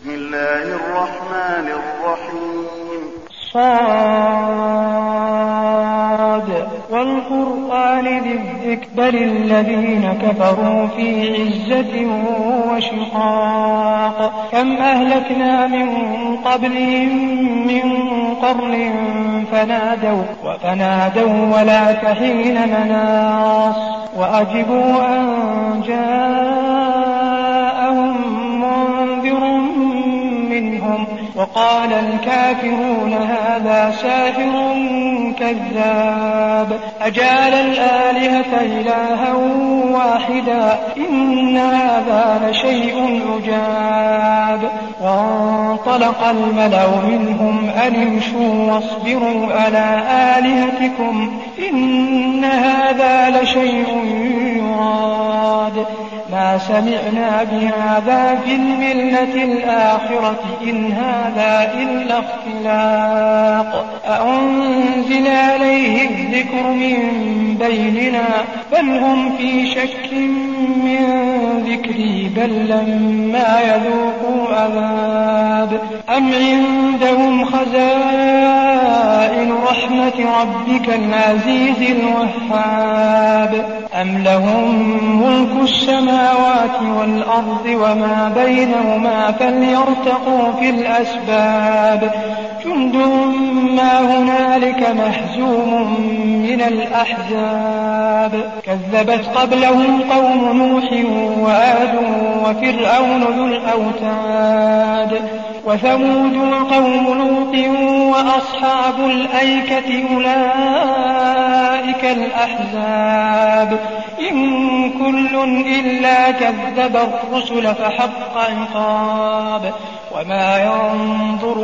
بسم الله الرحمن الرحيم صاد والقرآن ذي الذكر بل الذين كفروا في عزة وشقاق كم أهلكنا من قبلهم من قرن فنادوا ولا تحين مناص وأجبوا أن جاءهم منذر منهم وقال الكافرون هذا ساحر كذاب أجعل الآلهة إلها واحدا إن هذا لشيء عجاب وانطلق الملأ منهم أن امشوا واصبروا على آلهتكم إن هذا لشيء يراد ما سمعنا بهذا في الملة الآخرة إن هذا إلا اختلاق أأنزل عليه الذكر من بيننا بل هم في شك من ذكري بل لما يذوقوا عذاب أم عندهم خزائن رحمة ربك العزيز الوهاب أم لهم ملك السماوات والأرض وما بينهما فليرتقوا في الأسباب جند ما هنالك مهزوم من الأحزاب كذبت قبلهم قوم نوح وعاد وفرعون ذو الأوتاد وثمود وقوم لوط وأصحاب الأيكة أولئك الأحزاب إن كل إلا كذب الرسل فحق عقاب وما ينظر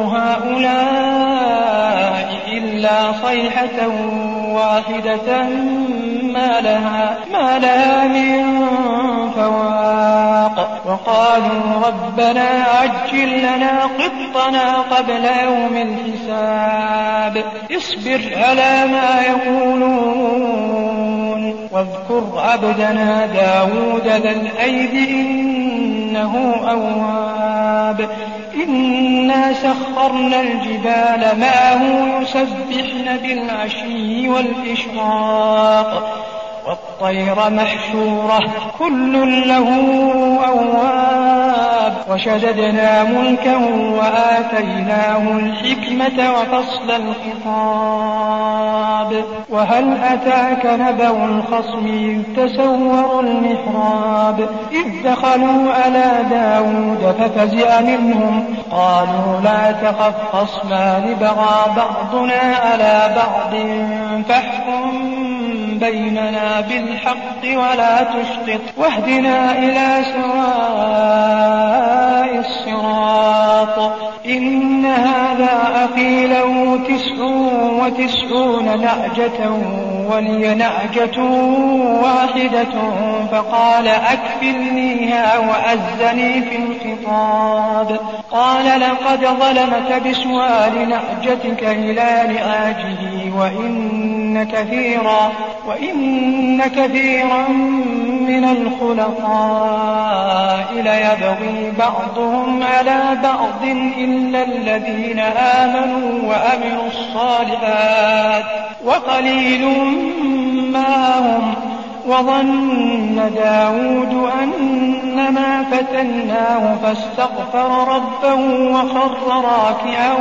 هؤلاء إلا صيحة واحدة ما لها من فواق وقالوا ربنا عجل لنا قطنا قبل يوم الحساب اصبر على ما يقولون واذكر عبدنا داود ذا الأيد إنه أواب إنا سخرنا الجبال معه يسبحن بالعشي والإشراق والطير محشورة كل له أواب وشددنا ملكه وآتيناه الحكمة وفصل الخطاب وهل أتاك نبأ الخصم إذ تسوروا المحراب إذ دخلوا على داود ففزع منهم قالوا لا تخف خصمان بغى بعضنا على بعض فاحكم بيننا بالحق ولا تشطط واهدنا إلى سواء الصراط إن هذا أخي له 99 نعجة ولي نعجة واحدة فقال أكفلنيها وأزني في الخطاب قال لقد ظلمك بسؤال نعجتك إلى نعاجه وإن كثيرا من الخلطاء ليبغي بعضهم على بعض إلا الذين آمنوا وعملوا الصالحات وقليل ما هم وظن داود أنما فتناه فاستغفر ربه وخر راكعا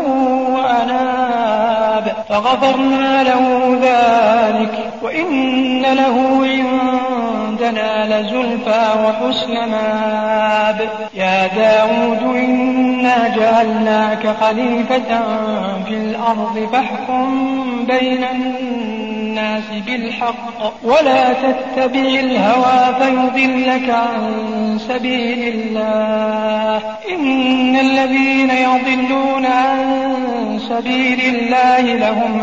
وأناب فغفرنا له ذلك وإن له عندنا لزلفى وحسن مآب يا داود إنا جعلناك خليفة في الأرض فاحكم بين الناس بالحق ولا تتبع الهوى فيضلك عن سبيل الله إن الذين يضلون عن سبيل الله لهم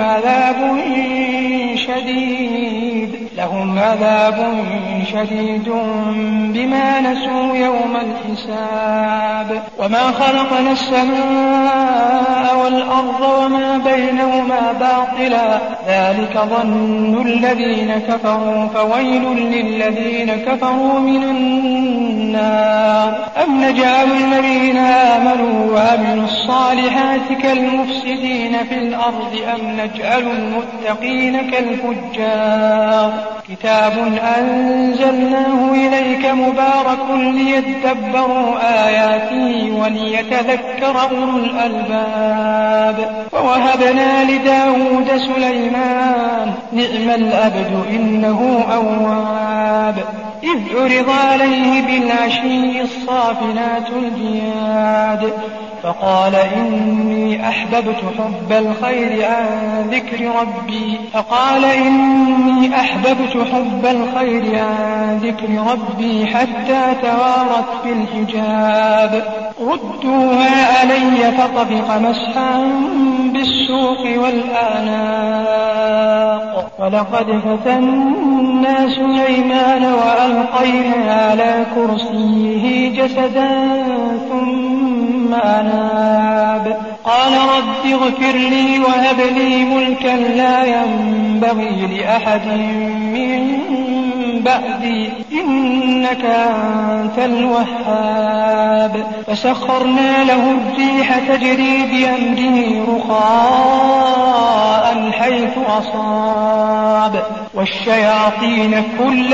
عذاب شديد بما نسوا يوم الحساب وما خلقنا السماء والأرض وما بينهما باطلا ذلك ظن الذين كفروا فويل للذين كفروا من النار أم نجعل الذين آمنوا كالمفسدين في الأرض أم نجعل المتقين كالفجار كتاب أنزلناه إليك مبارك ليدبروا آياته وليتذكر أولو الألباب ووهبنا لداود سليمان نعم العبد إنه أواب إذ عرض عليه بالعشي الصافنات الجياد فقال إني أحببت حب الخير عن ذكر ربي حتى توارت بالحجاب ردوها علي فطبق مسحا بالسوق والأعناق ولقد فتنا سليمان وألقينا على كرسيه جسدا ثم أناب قال رب اغفر لي وهب لي ملكا لا ينبغي لأحد من بعدي إنك أنت الوهاب فسخرنا له الريح تجري بأمره رخاء حيث أصاب والشياطين كل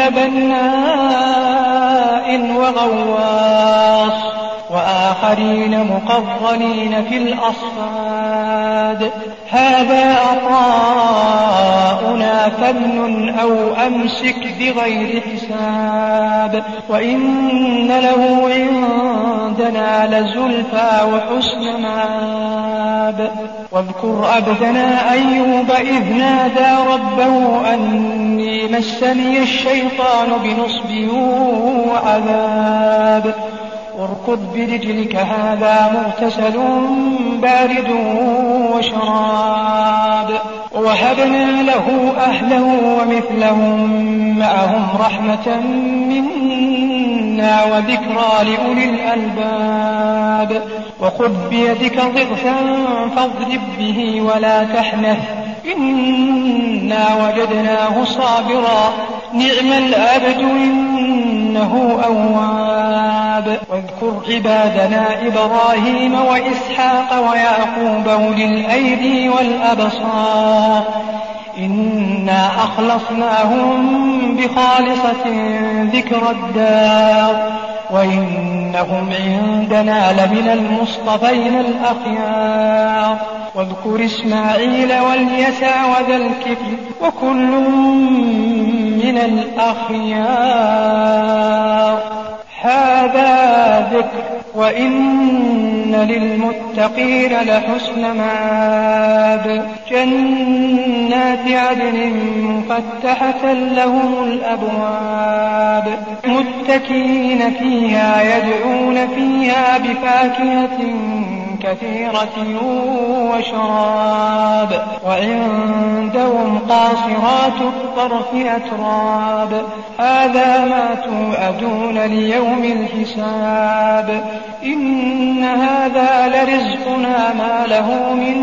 بناء وغواص وآخرين مقرنين في الأصفاد هذا عطاؤنا فامنن أو أمسك بغير حساب وإن له عندنا لزلفى وحسن مآب واذكر عبدنا أيوب إذ نادى ربه أني مسني الشيطان بنصب وعذاب واركض برجلك هذا مغتسل بارد وشراب ووهبنا له أهله ومثلهم معهم رحمة منا وذكرى لأولي الألباب وخذ بيدك ضغثا فاضرب به ولا تحنث إنا وجدناه صابرا نعم العبد إنه أواب واذكر عبادنا إبراهيم وإسحاق ويعقوب أولي الأيدي والأبصار إنا أخلصناهم بخالصة ذكر الدار وإنهم عندنا لمن المصطفين الأخيار واذكر إسماعيل واليسع وذا الكفل وكل من الأخيار هذا ذكر وإن للمتقين لحسن مآب جنات عدن مفتحة لهم الأبواب متكئين فيها يدعون فيها بفاكهة كثيرة وشراب وعندهم قاصرات الطرف أتراب هذا ما توعدون ليوم الحساب إن هذا لرزقنا ما له من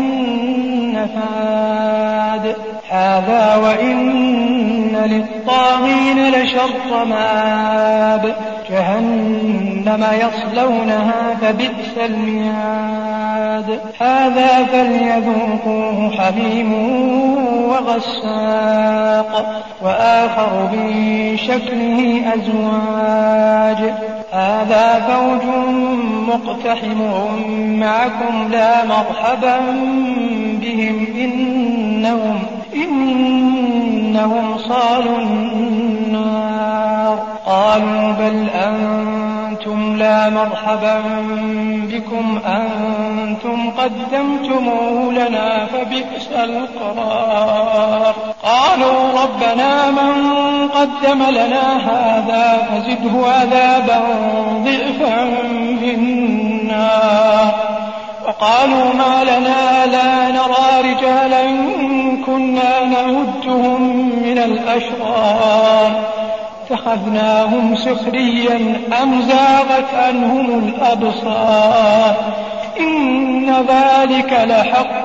نفاد هذا وإن للطاغين لشر مآب جهنم يصلونها فبئس المهاد هذا فليذوقوه حميم وغساق وآخر من شكله أزواج هذا فوج مقتحم معكم لا مرحبا بهم إنهم صالوا النار قالوا بل أنتم لا مرحبا بكم أنتم قدمتموه لنا فبئس القرار قالوا ربنا من قدم لنا هذا فزده عذابا ضعفا في النار وقالوا ما لنا لا نرى رجالا كنا نعدهم من الأشرار اتخذناهم سخريا أم زاغت عنهم الأبصار إن ذلك لحق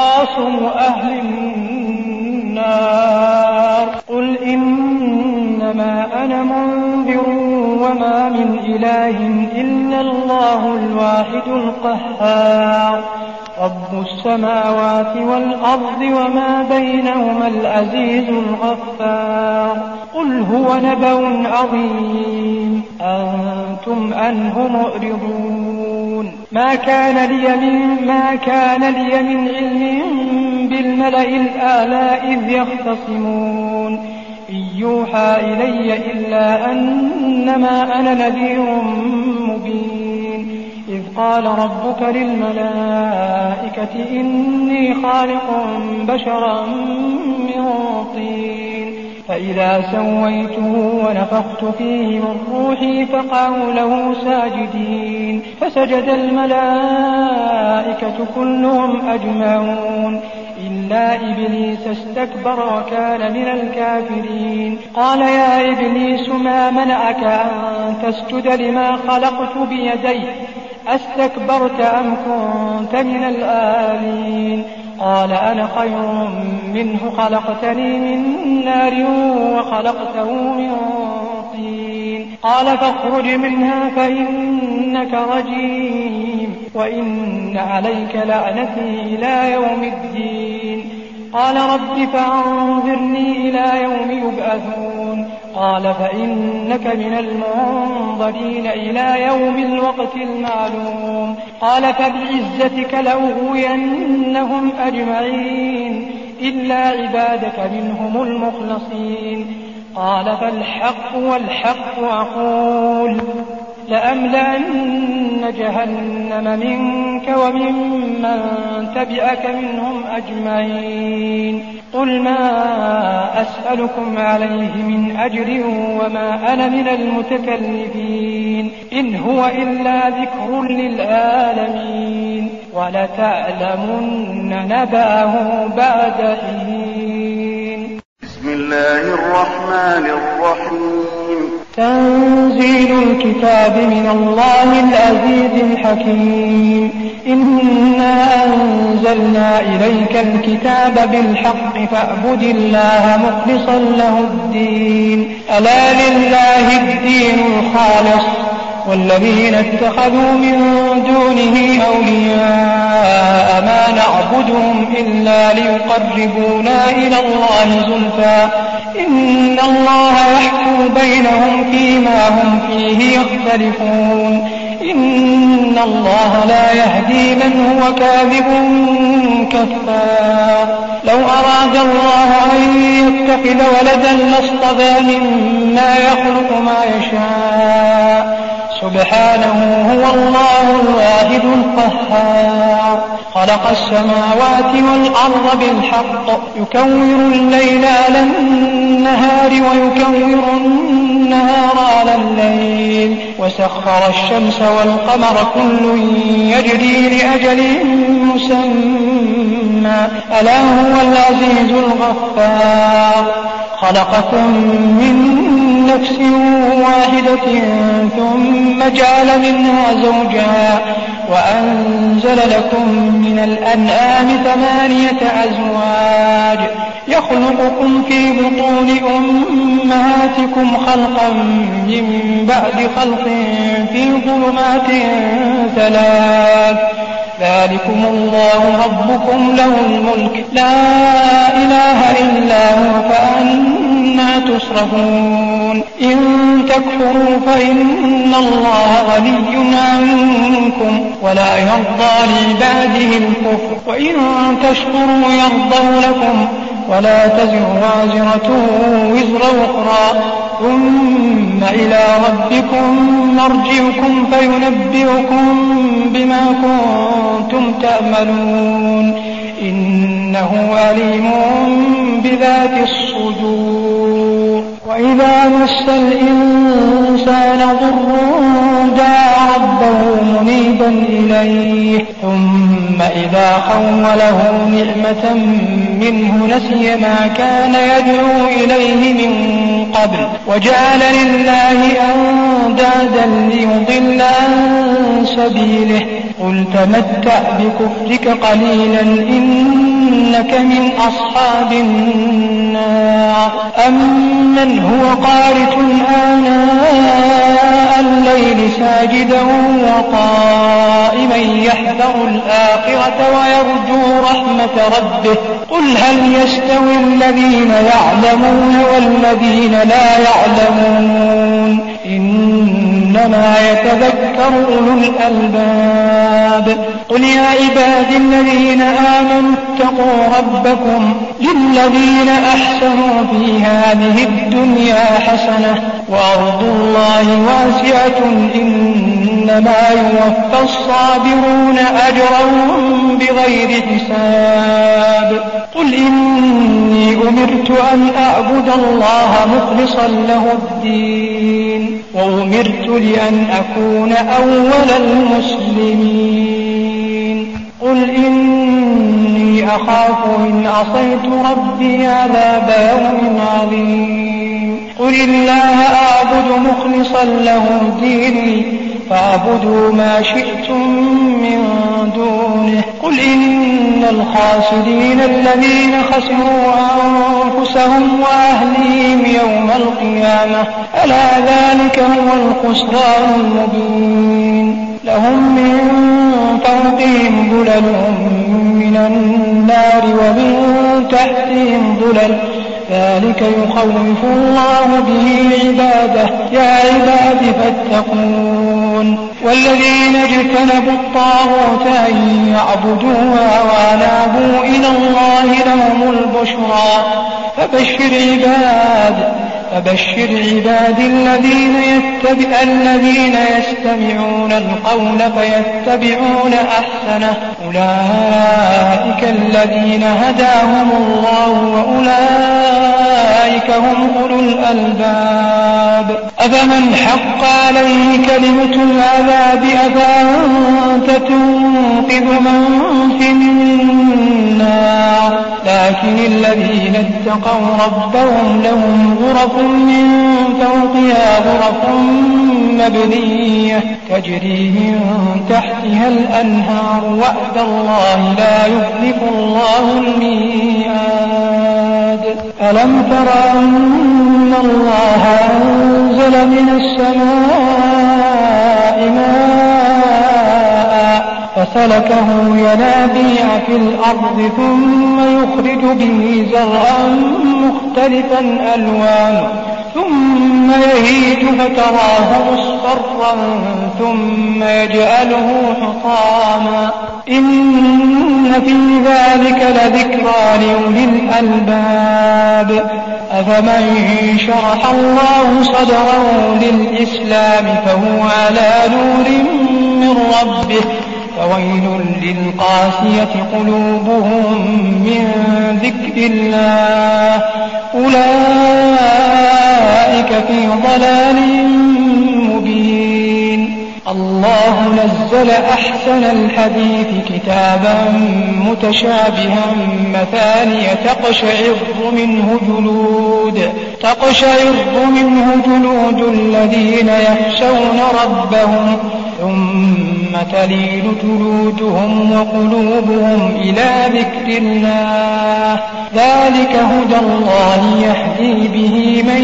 تخاصم أهل النار قل إن إنما أنا منذر وما من إله إلا الله الواحد القهار رب السماوات والأرض وما بينهما العزيز الغفار قل هو نبأ عظيم أنتم عنه معرضون ما كان لي من علم بالملأ الأعلى إذ يختصمون إن يوحى إلي إلا أنما أنا نذير مبين إذ قال ربك للملائكة إني خالق بشرا من طين فإذا سويته ونفخت فيه من روحي فقعوا له ساجدين فسجد الملائكة كلهم أجمعون إلا إبليس استكبر وكان من الكافرين قال يا إبليس ما منعك أن تسجد لما خلقت بيدي أستكبرت أم كنت من العالين قال أنا خير منه خلقتني من نار وخلقته من طين قال فاخرج منها فإنك رجيم وإن عليك لعنتي إلى يوم الدين قال رب فأنظرني إلى يوم يبعثون قال فإنك من المنظرين إلى يوم الوقت المعلوم قال فبعزتك لأغوينهم أجمعين إلا عبادك منهم المخلصين قال فالحق والحق أقول لأملأن جهنم منك وممن تبعك منهم أجمعين قل ما أسألكم عليه من أجر وما أنا من المتكلفين إن هو إلا ذكر للعالمين ولتعلمن نبأه بعد حين بسم الله الرحمن الرحيم تنزيل الكتاب من الله العزيز الحكيم إنا أنزلنا إليك الكتاب بالحق فاعبد الله مخلصا له الدين ألا لله الدين الخالص والذين اتخذوا من دونه أولياء ما نعبدهم إلا ليقربونا إلى الله زلفى إن الله يحكم بينهم فيما هم فيه يختلفون إن الله لا يهدي من هو كاذب كفار لو أراد الله أن يتخذ ولدا لاصطفى مما يخلق ما يشاء سبحانه هو الله الواحد القهار خلق السماوات والأرض بالحق يكور الليل على النهار ويكور النهار على الليل وسخر الشمس والقمر كل يجري لأجل مسمى ألا هو العزيز الغفار خلقكم من نفس واحدة ثم جعل منها زوجها وأنزل لكم من الأنعام 8 أزواج يخلقكم في بطون أمهاتكم خلقا من بعد خلق في ظلمات 3 ذلكم الله ربكم له الملك لا إله إلا هو فأنا تصرفون إن تكفروا فإن الله غني عنكم ولا يرضى لعباده الكفر وإن تشكروا يرضوا لكم ولا تزر وازرة وزر أخرى ثم إلى ربكم مرجعكم فينبئكم بما كنتم تعملون إنه عليم بذات الصدور وإذا مس الإنسان ضر دعا ربه منيبا إليه ثم إذا خوله نعمة منه نسي ما كان يدعو إليه من قبل وجعل لله أندادا ليضل عن سبيله قل تمتع بكفرك قليلا إنك من أصحاب النار أمن هو قانت آناء الليل ساجدا وقائما يحذر الآخرة ويرجو رحمة ربه قل هل يستوي الذين يعلمون والذين لا يعلمون إنما يتذكر أولو الألباب قل يا عبادي الذين آمنوا اتقوا ربكم للذين أحسنوا في هذه الدنيا حسنة وأرض الله واسعة إنما يوفى الصابرون أجرهم بغير حساب قل إني أمرت أن أعبد الله مخلصا له الدين وأمرت لأن أكون أول المسلمين قل إني أخاف إن عصيت ربي عذاب يوم عظيم قل الله أعبد مخلصا له ديني فاعبدوا ما شئتم من دونه قل إن الخاسرين الذين خسروا أنفسهم وأهليهم يوم القيامة ألا ذلك هو الخسران المبين لهم من فوقهم ظلل من النار ومن تحتهم ظلل ذلك يخوف الله به عباده يا عباد فاتقون والذين اجتنبوا الطاغوت أن يعبدوها وأنابوا إلى الله لهم البشرى فبشر عباد الذين يستمعون القول فيتبعون أحسنه أولئك الذين هداهم الله وأولئك هم أولو الألباب أفمن حق عليه كلمة العذاب أفأنت تنقذ من في النار لكن الذين اتقوا ربهم لهم غرف من فوقها غرف مبنية تجري من تحتها الأنهار وعد الله لا يخلف الله الميعاد ألم تر أن الله أنزل من السماء ماء فسلكه ينابيع في الأرض ثم يخرج به زرعا مختلفا ألوانه ثم يهيج فتراه مصفرا ثم يجعله حطاما إن في ذلك لذكرى لأولي الألباب أفمن شرح الله صدره للإسلام فهو على نور من ربه فويل للقاسية قلوبهم من ذكر الله أولئك في ضلال مبين الله نزل أحسن الحديث كتابا متشابها مثانية تقشعر منه جلود الذين يخشون ربهم ثم تلين جلودهم وقلوبهم إلى ذكر الله ذلك هدى الله يهدي به من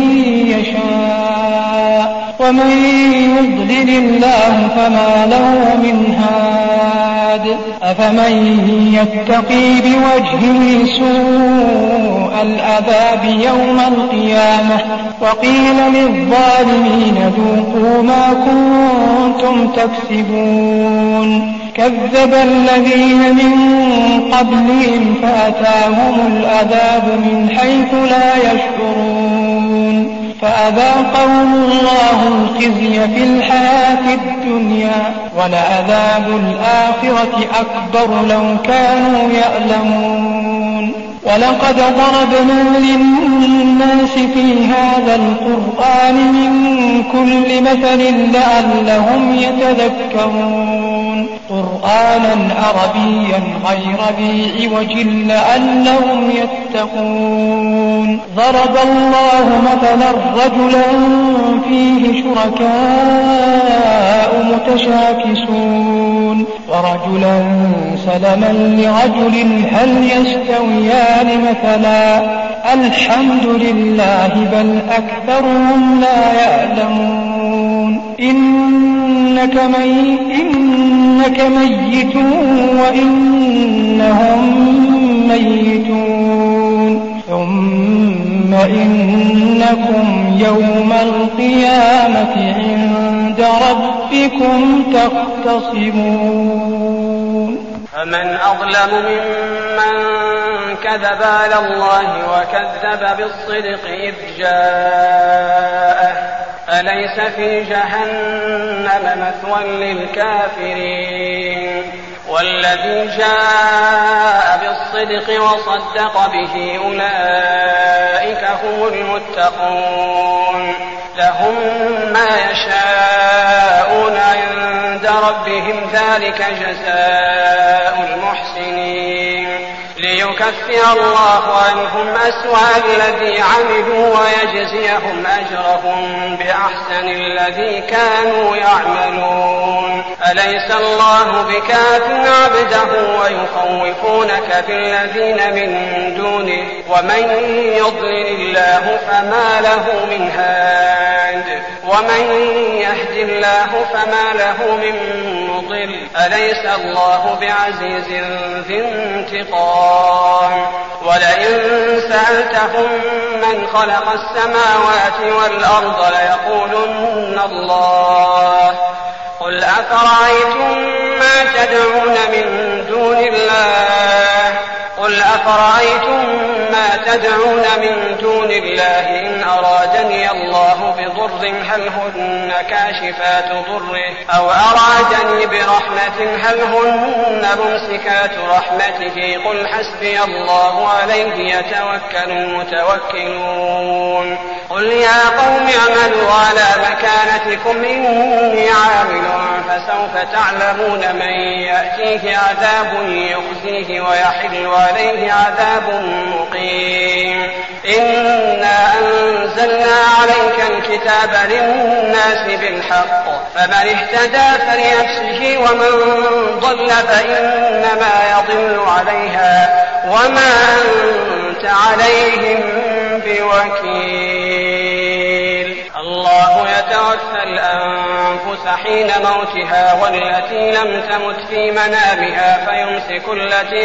يشاء ومن يضلل الله فما له من هاد أفمن يتقي بوجهه سوء العذاب يوم القيامة وقيل للظالمين ذوقوا ما كنتم تكسبون كذب الذين من قبلهم فأتاهم العذاب من حيث لا يشعرون فأذاقهم الله الخزي في الحياة الدنيا ولعذاب الآخرة أكبر لو كانوا يعلمون ولقد ضربنا للناس في هذا القرآن من كل مثل لعلهم يتذكرون قرآنا عربيا غير ذي عوج لعلهم يتقون ضرب الله مثلا رجلا فيه شركاء متشاكسون ورجلا سلما لرجل هل يستويان مثلا الحمد لله بل أكثرهم لا يعلمون إنك ميت وإنهم ميتون ثم إنكم يوم القيامة عند ربكم تختصمون فمن أظلم ممن كذب على الله وكذب بالصدق إذ جاءه أليس في جهنم مثوى للكافرين والذي جاء بالصدق وصدق به أولئك هم المتقون لهم ما يشاءون عند ربهم ذلك جزاء المحسنين ليكفر الله عنهم أسوأ الذي عملوا ويجزيهم أجرهم بأحسن الذي كانوا يعملون أليس الله بكاف عبده ويخوفونك بالذين من دونه ومن يضلل الله فما له من هاد ومن يهد الله فما له من مضل أليس الله بعزيز ذي انتقام ولئن سألتهم من خلق السماوات والأرض ليقولن الله قل أفرأيتم ما تدعون من دون الله إن أرادني الله بضر هل هن كاشفات ضره أو أرادني برحمة هل هن ممسكات رحمته قل حسبي الله عليه يتوكل المتوكلون قل يا قوم اعملوا على مكانتكم إني عامل فسوف تعلمون من يأتيه عذاب يخزيه ويحل عليه عذاب مقيم إنا أنزلنا عليك الكتاب للناس بالحق فمن اهتدى فلنفسه ومن ضل فإنما يضل عليها وما أنت عليهم بوكيل الله يتوفى الأنفس حين موتها والتي لم تمت في منامها فيمسك التي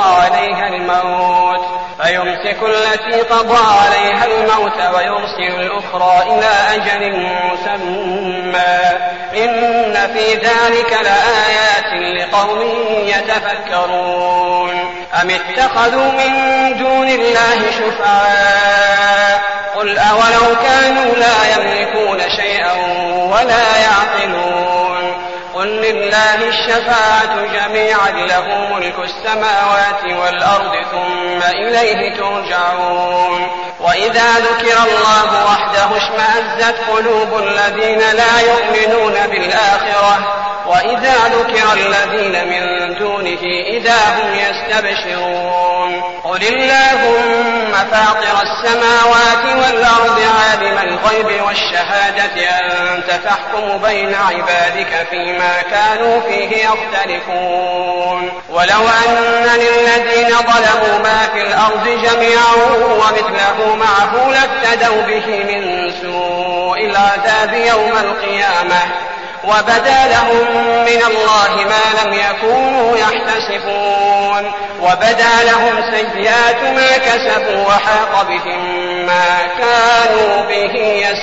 قضى عليها الموت ويرسل الأخرى إلى أجل مسمى إن في ذلك لآيات لقوم يتفكرون أم اتخذوا من دون الله شفعاء قل أولو كانوا لا يملكون شيئا ولا يعقلون قل لله الشفاعة جميعا له ملك السماوات والأرض ثم إليه ترجعون وإذا ذكر الله وحده اشمأزت قلوب الذين لا يؤمنون بالآخرة وإذا ذكر الذين من دونه إذا هم يستبشرون قل اللهم فاطر السماوات والأرض عالم الغيب والشهادة أنت تحكم بين عبادك فيما كانوا فيه يختلفون ولو أن للذين ظلموا ما في الأرض جميعا ومثله معه لافتدوا به من سوء العذاب يوم القيامة وبدا لهم من الله ما لم يكونوا يحتسبون وبدا لهم سيئات ما كسبوا وحاق بهم ما كانوا به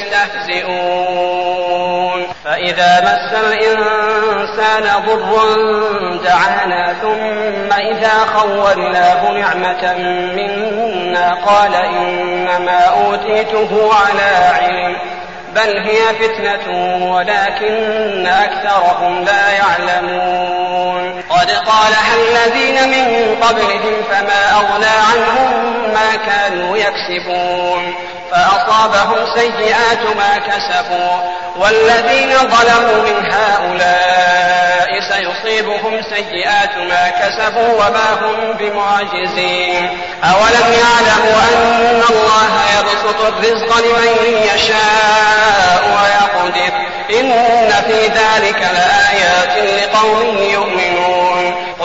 يستهزئون فإذا مس الإنسان ضر دعانا ثم إذا خولناه نعمة منا قال إنما أوتيته على علم بل هي فتنة ولكن أكثرهم لا يعلمون قد قالها الذين من قبلهم فما أغنى عنهم ما كانوا يكسبون فأصابهم سيئات ما كسبوا والذين ظلموا من هؤلاء سيصيبهم سيئات ما كسبوا وما هم بمعجزين أولم يعلموا أن الله يبسط الرزق لمن يشاء ويقدر إن في ذلك لآيات لقوم يؤمنون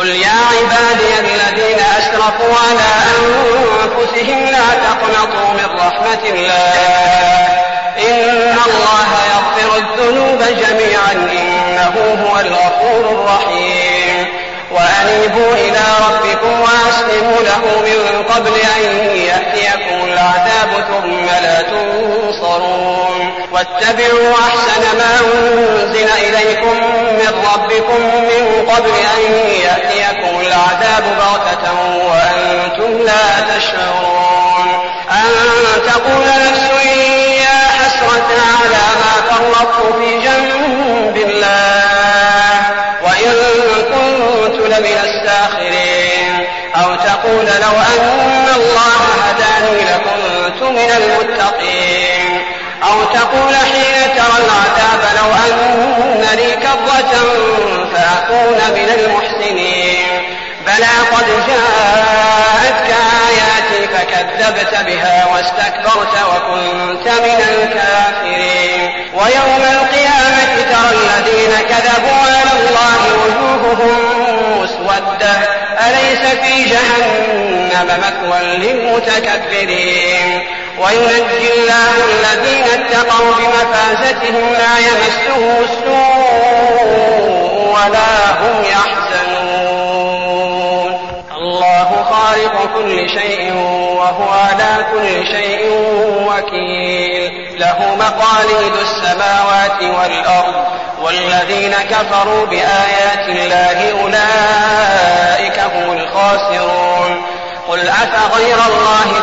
قل يا عبادي الذين أسرفوا على أنفسهم لا تقنطوا من رحمة الله إن الله يغفر الذنوب جميعا إنه هو الغفور الرحيم وأنيبوا إلى ربكم وأسلموا له من قبل أن يأتيكم العذاب ثم لا تنصرون واتبعوا أحسن ما أنزل إليكم من ربكم من قبل أن يأتيكم العذاب بغتة وأنتم لا تشعرون أن تقول نفس يا حسرة على ما فرطت في جنب الله وإن كنت لمن الساخرين أو تقول لو أن الله هداني لكنت من المتقين أو تقول حين ترى العذاب لو أن لي كرة فأكون من المحسنين بلى قد جاءتك آياتي فكذبت بها واستكبرت وكنت من الكافرين ويوم القيامة ترى الذين كذبوا على الله وجوههم مسودة أليس في جهنم مثوى للمتكبرين وينجي الله الذين اتقوا بمفازتهم لا يمسه السوء ولا هم يحزنون الله خالق كل شيء وهو على كل شيء وكيل له مقاليد السماوات والأرض والذين كفروا بآيات الله أولئك هم الخاسرون قل أفغير الله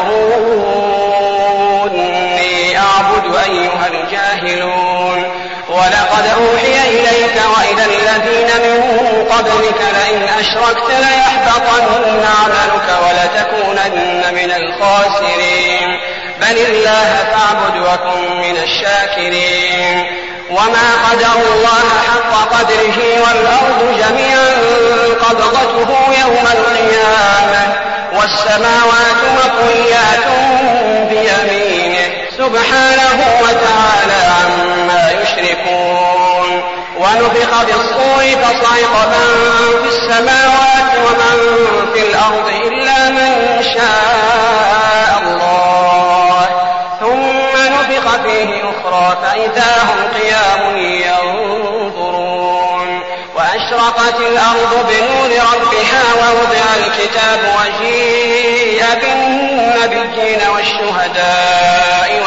تأمروني أعبد أيها الجاهلون ولقد أوحي إليك وإلى الذين من قبلك لئن أشركت ليحبطن عملك ولتكونن من الخاسرين بل الله فاعبد وكن من الشاكرين وما قدر الله حق قدره والأرض جميعا قبضته يوم القيامة والسماوات مطويات بيمينه سبحانه وتعالى عما يشركون ونفخ بالصور فصعق من في السماوات ومن في الأرض إلا من شاء الله ثم نفخ فيه أخرى فإذا هم قيام ينظرون وأشرقت الأرض بنور ربها ووضع الكتاب وجيء بالنبيين والشهداء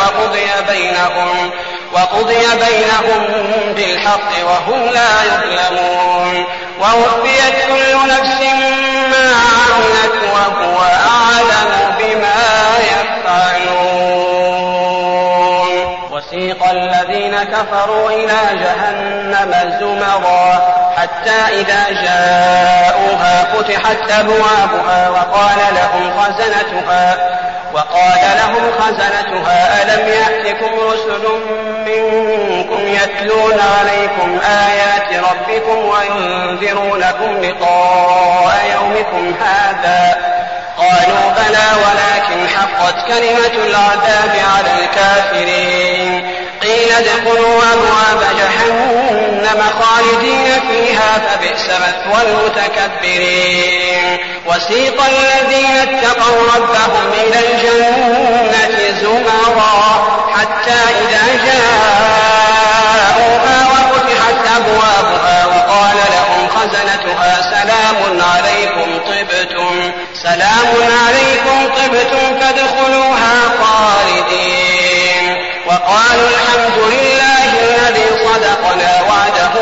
وقضي بينهم بالحق وهم لا يظلمون ووفيت كل نفس ما عملت وهو أعلم بما يفعلون وسيق الذين كفروا إلى جهنم زمرا حتى إذا جاءوها فتحت أبوابها وقال لهم خزنتها ألم يأتكم رسل منكم يتلون عليكم آيات ربكم وينذرونكم لقاء يومكم هذا قالوا بلى ولكن حقت كلمة العذاب على الكافرين قيل ادخلوا أبواب جهنم خالدين فيها فبئس مثوى المتكبرين وسيق الذين اتقوا ربهم إلى الجنة زمرا حتى إذا جاءوها وفتحت أبوابها وقال لهم خزنتها سلام عليكم طبتم فادخلوها خالدين وقالوا الحمد لله الذي صدقنا وعده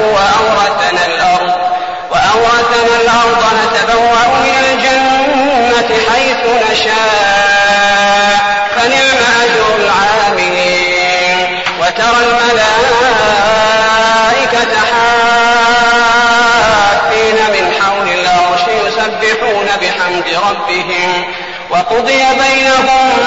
وأورثنا الأرض نتبوأ من الجنة حيث نشاء فنعم أجر العاملين وترى الملائكة حافين من حول العرش يسبحون بحمد ربهم وقضي بينهم